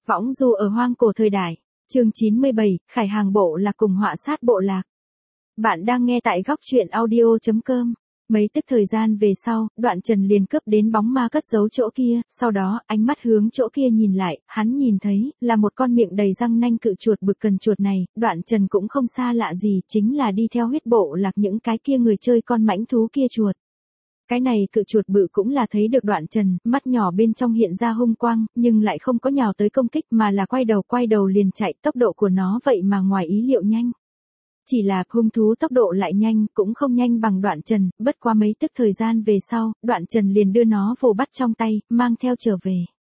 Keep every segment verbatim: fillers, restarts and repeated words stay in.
Võng du ở hoang cổ thời đại. Chương chín mươi bảy, Khải Hàng bộ lạc cùng họa sát bộ lạc. Bạn đang nghe tại góc truyện audio chấm com. Mấy tức thời gian về sau, Đoạn Trần liền cướp đến bóng ma cất giấu chỗ kia, sau đó, ánh mắt hướng chỗ kia nhìn lại, hắn nhìn thấy, là một con miệng đầy răng nanh cự chuột bực cần chuột này, Đoạn Trần cũng không xa lạ gì, chính là đi theo huyết bộ lạc những cái kia người chơi con mãnh thú kia chuột. Cái này cự chuột bự cũng là thấy được Đoạn Trần, mắt nhỏ bên trong hiện ra hung quang, nhưng lại không có nhào tới công kích mà là quay đầu quay đầu liền chạy, tốc độ của nó vậy mà ngoài ý liệu nhanh. Chỉ là hung thú tốc độ lại nhanh, cũng không nhanh bằng Đoạn Trần, bất quá mấy tức thời gian về sau, Đoạn Trần liền đưa nó vồ bắt trong tay, mang theo trở về.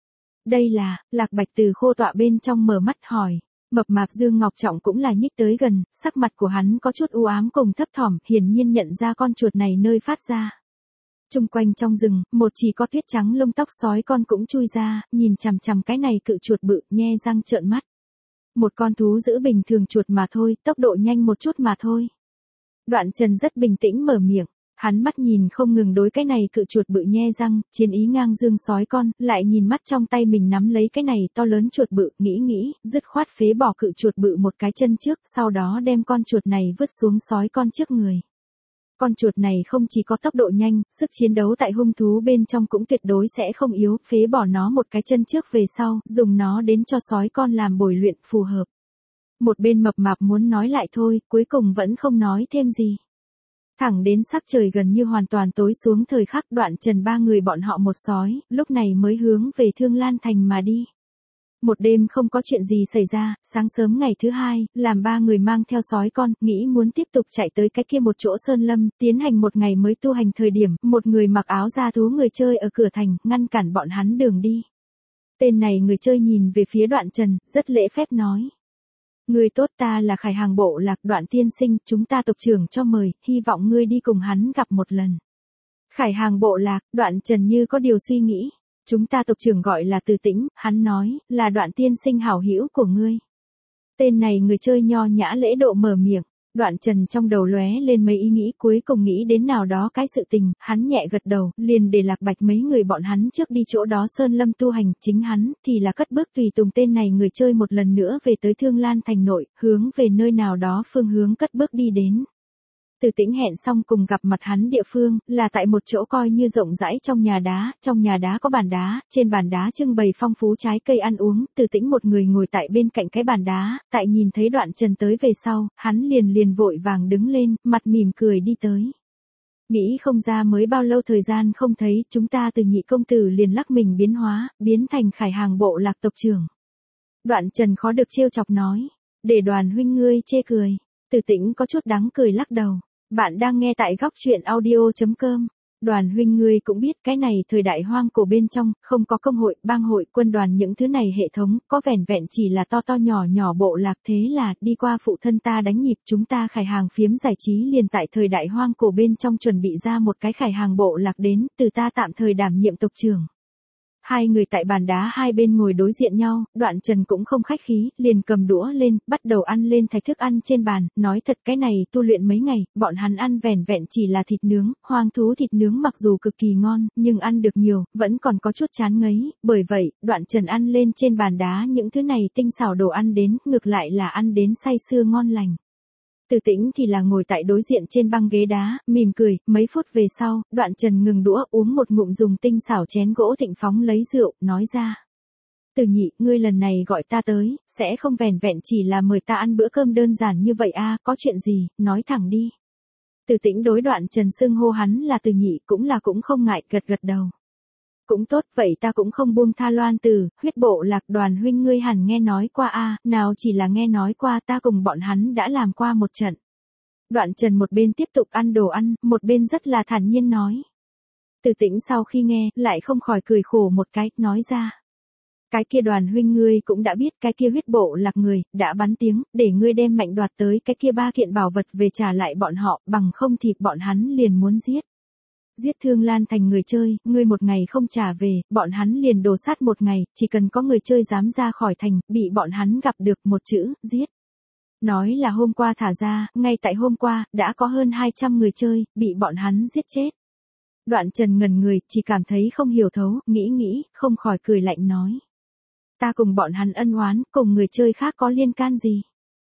Đây là, Lạc Bạch từ khô tọa bên trong mở mắt hỏi. Mập mạp Dương Ngọc Trọng cũng là nhích tới gần, sắc mặt của hắn có chút u ám cùng thấp thỏm, hiển nhiên nhận ra con chuột này nơi phát ra. Trung quanh trong rừng, một chỉ có tuyết trắng lông tóc sói con cũng chui ra, nhìn chằm chằm cái này cự chuột bự, nhe răng trợn mắt. Một con thú dữ bình thường chuột mà thôi, tốc độ nhanh một chút mà thôi. Đoạn Trần rất bình tĩnh mở miệng, hắn mắt nhìn không ngừng đối cái này cự chuột bự nhe răng, chiến ý ngang dương sói con, lại nhìn mắt trong tay mình nắm lấy cái này to lớn chuột bự, nghĩ nghĩ, dứt khoát phế bỏ cự chuột bự một cái chân trước, sau đó đem con chuột này vứt xuống sói con trước người. Con chuột này không chỉ có tốc độ nhanh, sức chiến đấu tại hung thú bên trong cũng tuyệt đối sẽ không yếu, phế bỏ nó một cái chân trước về sau, dùng nó đến cho sói con làm bồi luyện phù hợp. Một bên mập mạp muốn nói lại thôi, cuối cùng vẫn không nói thêm gì. Thẳng đến sắc trời gần như hoàn toàn tối xuống thời khắc Đoạn Trần ba người bọn họ một sói, lúc này mới hướng về Thương Lan Thành mà đi. Một đêm không có chuyện gì xảy ra, sáng sớm ngày thứ hai, làm ba người mang theo sói con, nghĩ muốn tiếp tục chạy tới cái kia một chỗ sơn lâm, tiến hành một ngày mới tu hành thời điểm, một người mặc áo da thú người chơi ở cửa thành, ngăn cản bọn hắn đường đi. Tên này người chơi nhìn về phía Đoạn Trần, rất lễ phép nói. Người tốt, ta là Khải Hàng bộ lạc Đoạn tiên sinh, chúng ta tộc trưởng cho mời, hy vọng ngươi đi cùng hắn gặp một lần. Khải Hàng bộ lạc, Đoạn Trần như có điều suy nghĩ. Chúng ta tộc trưởng gọi là Từ Tĩnh, hắn nói, là Đoạn tiên sinh hảo hữu của ngươi. Tên này người chơi nho nhã lễ độ mở miệng, Đoạn Trần trong đầu lóe lên mấy ý nghĩ, cuối cùng nghĩ đến nào đó cái sự tình, hắn nhẹ gật đầu, liền để Lạc Bạch mấy người bọn hắn trước đi chỗ đó sơn lâm tu hành, chính hắn thì là cất bước tùy tùng tên này người chơi một lần nữa về tới Thương Lan Thành nội, hướng về nơi nào đó phương hướng cất bước đi đến. Từ Tĩnh hẹn xong cùng gặp mặt hắn địa phương, là tại một chỗ coi như rộng rãi trong nhà đá, trong nhà đá có bàn đá, trên bàn đá trưng bày phong phú trái cây ăn uống, Từ Tĩnh một người ngồi tại bên cạnh cái bàn đá, tại nhìn thấy Đoạn Trần tới về sau, hắn liền liền vội vàng đứng lên, mặt mỉm cười đi tới. Nghĩ không ra mới bao lâu thời gian không thấy, chúng ta từ nhị công tử liền lắc mình biến hóa, biến thành Khải Hàng bộ lạc tộc trưởng. Đoạn Trần khó được trêu chọc nói, để Đoàn huynh ngươi chê cười. Từ Tĩnh có chút đáng cười lắc đầu. Bạn đang nghe tại góc truyện audio chấm com. Đoàn huynh ngươi cũng biết cái này thời đại hoang cổ bên trong, không có công hội, bang hội, quân đoàn những thứ này hệ thống, có vẻn vẹn chỉ là to to nhỏ nhỏ bộ lạc, thế là, đi qua phụ thân ta đánh nhịp, chúng ta Khải Hàng phiếm giải trí liền tại thời đại hoang cổ bên trong chuẩn bị ra một cái Khải Hàng bộ lạc đến, từ ta tạm thời đảm nhiệm tộc trưởng. Hai người tại bàn đá hai bên ngồi đối diện nhau, Đoạn Trần cũng không khách khí, liền cầm đũa lên, bắt đầu ăn lên thạch thức ăn trên bàn, nói thật cái này tu luyện mấy ngày, bọn hắn ăn vẻn vẹn chỉ là thịt nướng, hoang thú thịt nướng mặc dù cực kỳ ngon, nhưng ăn được nhiều, vẫn còn có chút chán ngấy, bởi vậy, Đoạn Trần ăn lên trên bàn đá những thứ này tinh xảo đồ ăn đến, ngược lại là ăn đến say sưa ngon lành. Từ Tĩnh thì là ngồi tại đối diện trên băng ghế đá, mỉm cười, mấy phút về sau, Đoạn Trần ngừng đũa uống một ngụm dùng tinh xảo chén gỗ thịnh phóng lấy rượu, nói ra. Từ nhị, ngươi lần này gọi ta tới, sẽ không vẻn vẹn chỉ là mời ta ăn bữa cơm đơn giản như vậy a, có chuyện gì, nói thẳng đi. Từ Tĩnh đối Đoạn Trần xưng hô hắn là Từ nhị cũng là cũng không ngại, gật gật đầu. Cũng tốt, vậy ta cũng không buông tha Loan Tử, huyết bộ lạc Đoàn huynh ngươi hẳn nghe nói qua a, nào chỉ là nghe nói qua, ta cùng bọn hắn đã làm qua một trận. Đoạn Trần một bên tiếp tục ăn đồ ăn, một bên rất là thản nhiên nói. Từ Tĩnh sau khi nghe, lại không khỏi cười khổ một cái, nói ra. Cái kia Đoàn huynh ngươi cũng đã biết cái kia huyết bộ lạc người, đã bắn tiếng, để ngươi đem mạnh đoạt tới cái kia ba kiện bảo vật về trả lại bọn họ, bằng không thì bọn hắn liền muốn giết. Giết Thương Lan Thành người chơi, ngươi một ngày không trả về, bọn hắn liền đồ sát một ngày, chỉ cần có người chơi dám ra khỏi thành, bị bọn hắn gặp được một chữ, giết. Nói là hôm qua thả ra, ngay tại hôm qua, đã có hơn hai trăm người chơi, bị bọn hắn giết chết. Đoạn Trần ngẩn người, chỉ cảm thấy không hiểu thấu, nghĩ nghĩ, không khỏi cười lạnh nói. Ta cùng bọn hắn ân oán, cùng người chơi khác có liên can gì?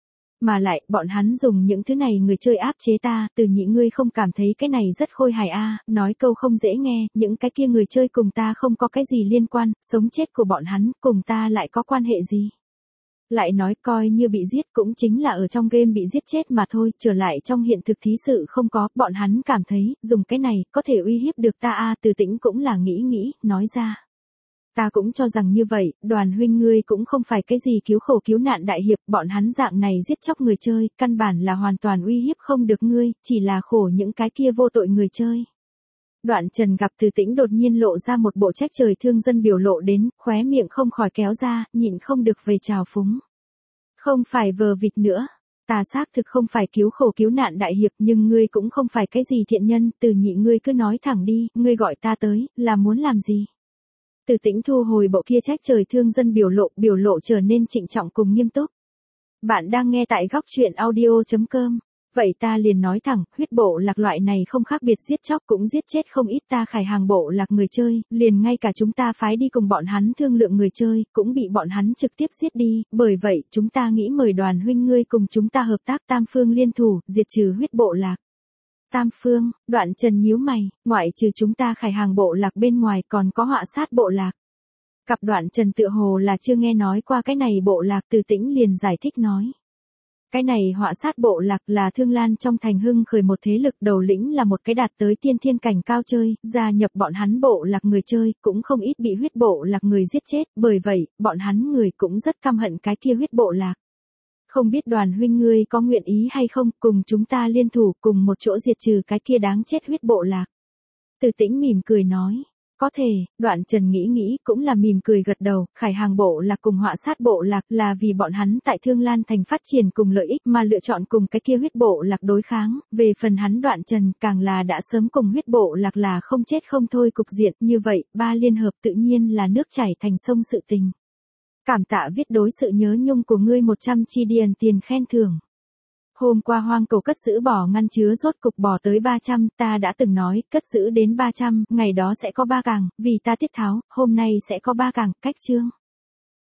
Mà lại, bọn hắn dùng những thứ này người chơi áp chế ta, Từ Nhị ngươi không cảm thấy cái này rất khôi hài a? À, nói câu không dễ nghe, những cái kia người chơi cùng ta không có cái gì liên quan, sống chết của bọn hắn cùng ta lại có quan hệ gì? Lại nói coi như bị giết cũng chính là ở trong game bị giết chết mà thôi, trở lại trong hiện thực thí sự không có, bọn hắn cảm thấy, dùng cái này, có thể uy hiếp được ta a? À, Từ Tĩnh cũng là nghĩ nghĩ, nói ra. Ta cũng cho rằng như vậy, Đoàn huynh ngươi cũng không phải cái gì cứu khổ cứu nạn đại hiệp, bọn hắn dạng này giết chóc người chơi, căn bản là hoàn toàn uy hiếp không được ngươi, chỉ là khổ những cái kia vô tội người chơi. Đoạn Trần gặp Từ Tĩnh đột nhiên lộ ra một bộ trách trời thương dân biểu lộ đến, khóe miệng không khỏi kéo ra, nhịn không được về trào phúng. Không phải vờ vịt nữa, ta xác thực không phải cứu khổ cứu nạn đại hiệp, nhưng ngươi cũng không phải cái gì thiện nhân, Từ Nhị ngươi cứ nói thẳng đi, ngươi gọi ta tới, là muốn làm gì? Từ Tĩnh thu hồi bộ kia trách trời thương dân biểu lộ, biểu lộ trở nên trịnh trọng cùng nghiêm túc. Bạn đang nghe tại góc truyện audio chấm com. Vậy ta liền nói thẳng, huyết bộ lạc loại này không khác biệt giết chóc cũng giết chết không ít ta Khải Hàng bộ lạc người chơi, liền ngay cả chúng ta phái đi cùng bọn hắn thương lượng người chơi, cũng bị bọn hắn trực tiếp giết đi, bởi vậy chúng ta nghĩ mời Đoàn huynh ngươi cùng chúng ta hợp tác tam phương liên thủ, diệt trừ huyết bộ lạc. Tam phương, Đoạn Trần nhíu mày, ngoại trừ chúng ta Khải Hàng bộ lạc bên ngoài còn có Họa Sát bộ lạc. Cặp Đoạn Trần tựa hồ là chưa nghe nói qua cái này bộ lạc, Từ Tĩnh liền giải thích nói. Cái này Họa Sát bộ lạc là Thương Lan trong thành hưng khởi một thế lực, đầu lĩnh là một cái đạt tới tiên thiên cảnh cao chơi, gia nhập bọn hắn bộ lạc người chơi, cũng không ít bị huyết bộ lạc người giết chết, bởi vậy, bọn hắn người cũng rất căm hận cái kia huyết bộ lạc. Không biết Đoàn huynh ngươi có nguyện ý hay không, cùng chúng ta liên thủ cùng một chỗ diệt trừ cái kia đáng chết huyết bộ lạc. Từ Tĩnh mỉm cười nói, có thể, Đoạn Trần nghĩ nghĩ cũng là mỉm cười gật đầu, Khải Hàng bộ lạc cùng Họa Sát bộ lạc là vì bọn hắn tại Thương Lan thành phát triển cùng lợi ích mà lựa chọn cùng cái kia huyết bộ lạc đối kháng, về phần hắn Đoạn Trần càng là đã sớm cùng huyết bộ lạc là không chết không thôi cục diện, như vậy, ba liên hợp tự nhiên là nước chảy thành sông sự tình. Cảm tạ viết đối sự nhớ nhung của ngươi một trăm chi điền tiền khen thưởng. Hôm qua hoang cầu cất giữ bò ngăn chứa rốt cục bò tới ba trăm, ta đã từng nói, cất giữ đến ba trăm, ngày đó sẽ có ba càng, vì ta tiết tháo, hôm nay sẽ có ba càng, cách chương.